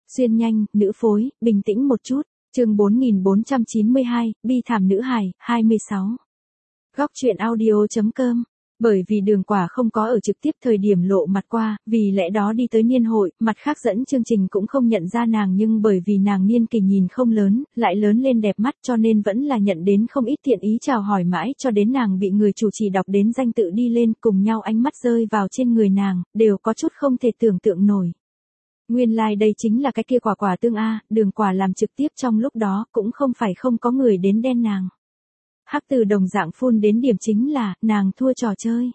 Xuyên nhanh, nữ phối, bình tĩnh một chút. Chương 4492, bi thảm nữ hài, 26. Góc truyện audio.com. Bởi vì Đường Quả không có ở trực tiếp thời điểm lộ mặt qua, vì lẽ đó đi tới niên hội, mặt khác dẫn chương trình cũng không nhận ra nàng, nhưng bởi vì nàng niên kỷ nhìn không lớn, lại lớn lên đẹp mắt cho nên vẫn là nhận đến không ít thiện ý chào hỏi mãi cho đến nàng bị người chủ trì đọc đến danh tự đi lên, cùng nhau ánh mắt rơi vào trên người nàng, đều có chút không thể tưởng tượng nổi. Nguyên lai đây chính là cái kia Quả Tương a, Đường Quả làm trực tiếp trong lúc đó cũng không phải không có người đến đen nàng. Hắc Tử đồng dạng phun đến điểm chính là, nàng thua trò chơi.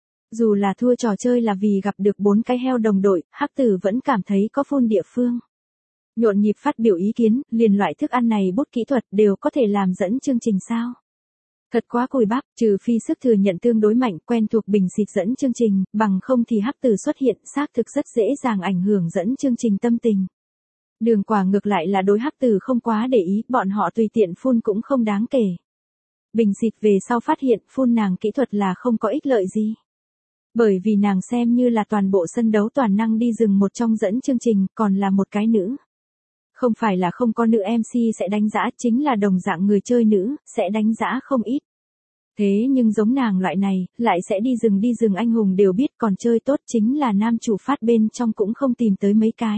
Dù là thua trò chơi là vì gặp được 4 cái heo đồng đội, Hắc Tử vẫn cảm thấy có phun địa phương. Nhộn nhịp phát biểu ý kiến, liền loại thức ăn này bút kỹ thuật đều có thể làm dẫn chương trình sao. Thật quá cùi bắp, trừ phi sức thừa nhận tương đối mạnh, quen thuộc bình xịt dẫn chương trình, bằng không thì Hắc Tử xuất hiện xác thực rất dễ dàng ảnh hưởng dẫn chương trình tâm tình. Đường Quả ngược lại là đối Hắc Tử không quá để ý, bọn họ tùy tiện phun cũng không đáng kể. Bình xịt về sau phát hiện phun nàng kỹ thuật là không có ích lợi gì. Bởi vì nàng xem như là toàn bộ sân đấu toàn năng đi rừng một trong dẫn chương trình, còn là một cái nữ. Không phải là không có nữ MC sẽ đánh giã, chính là đồng dạng người chơi nữ, sẽ đánh giã không ít. Thế nhưng giống nàng loại này, lại sẽ đi rừng anh hùng đều biết, còn chơi tốt chính là nam chủ phát bên trong cũng không tìm tới mấy cái.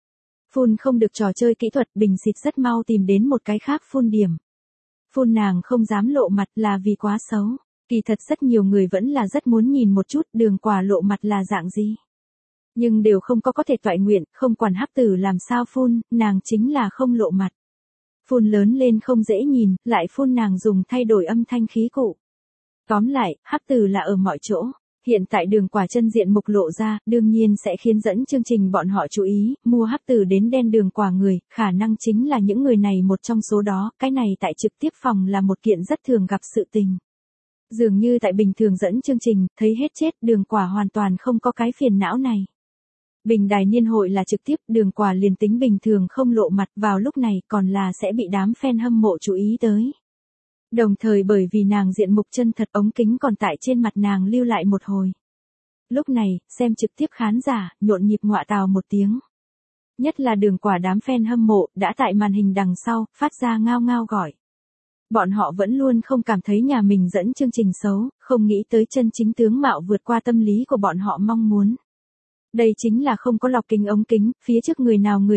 Phun không được trò chơi kỹ thuật, bình xịt rất mau tìm đến một cái khác phun điểm. Phun nàng không dám lộ mặt là vì quá xấu. Kỳ thật rất nhiều người vẫn là rất muốn nhìn một chút Đường Quả lộ mặt là dạng gì. Nhưng đều không có thể toại nguyện, không quản Hắc Tử làm sao phun, nàng chính là không lộ mặt. Phun lớn lên không dễ nhìn, lại phun nàng dùng thay đổi âm thanh khí cụ. Tóm lại, Hắc Tử là ở mọi chỗ. Hiện tại Đường Quả chân diện mục lộ ra, đương nhiên sẽ khiến dẫn chương trình bọn họ chú ý, mua Hắc Tử đến đen Đường Quả người, khả năng chính là những người này một trong số đó, cái này tại trực tiếp phòng là một kiện rất thường gặp sự tình. Dường như tại bình thường dẫn chương trình, thấy hết chết, Đường Quả hoàn toàn không có cái phiền não này. Bình đài niên hội là trực tiếp, Đường Quả liền tính bình thường không lộ mặt vào lúc này còn là sẽ bị đám fan hâm mộ chú ý tới. Đồng thời bởi vì nàng diện mục chân thật, ống kính còn tại trên mặt nàng lưu lại một hồi. Lúc này, xem trực tiếp khán giả, nhộn nhịp ngọa tào một tiếng. Nhất là Đường Quả đám fan hâm mộ, đã tại màn hình đằng sau, phát ra ngao ngao gọi. Bọn họ vẫn luôn không cảm thấy nhà mình dẫn chương trình xấu, không nghĩ tới chân chính tướng mạo vượt qua tâm lý của bọn họ mong muốn. Đây chính là không có lọc kính ống kính, phía trước người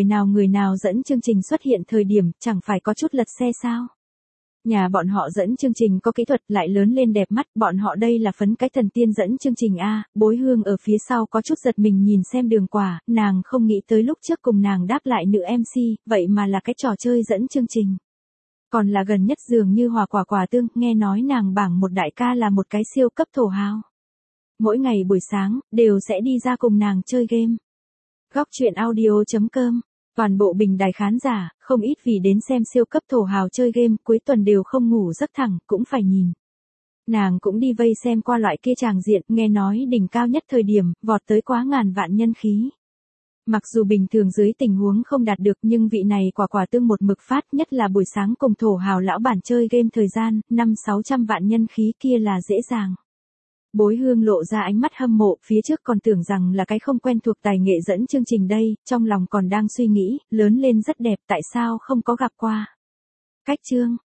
nào dẫn chương trình xuất hiện thời điểm, chẳng phải có chút lật xe sao. Nhà bọn họ dẫn chương trình có kỹ thuật lại lớn lên đẹp mắt, bọn họ đây là phấn cái thần tiên dẫn chương trình a. Bối Hương ở phía sau có chút giật mình nhìn xem Đường Quả, nàng không nghĩ tới lúc trước cùng nàng đáp lại nữ MC, vậy mà là cái trò chơi dẫn chương trình. Còn là gần nhất dường như Hòa Quả Tương, nghe nói nàng bảng một đại ca là một cái siêu cấp thổ hào. Mỗi ngày buổi sáng, đều sẽ đi ra cùng nàng chơi game. Góc truyện audio.com. Toàn bộ bình đài khán giả, không ít vì đến xem siêu cấp thổ hào chơi game, cuối tuần đều không ngủ giấc thẳng, cũng phải nhìn. Nàng cũng đi vây xem qua loại kia tràng diện, nghe nói đỉnh cao nhất thời điểm, vọt tới quá ngàn vạn nhân khí. Mặc dù bình thường dưới tình huống không đạt được, nhưng vị này Quả Tương một mực phát, nhất là buổi sáng cùng thổ hào lão bản chơi game thời gian, 500-600 vạn nhân khí kia là dễ dàng. Bối Hương lộ ra ánh mắt hâm mộ, phía trước còn tưởng rằng là cái không quen thuộc tài nghệ dẫn chương trình đây, trong lòng còn đang suy nghĩ, lớn lên rất đẹp, tại sao không có gặp qua. Cách chương.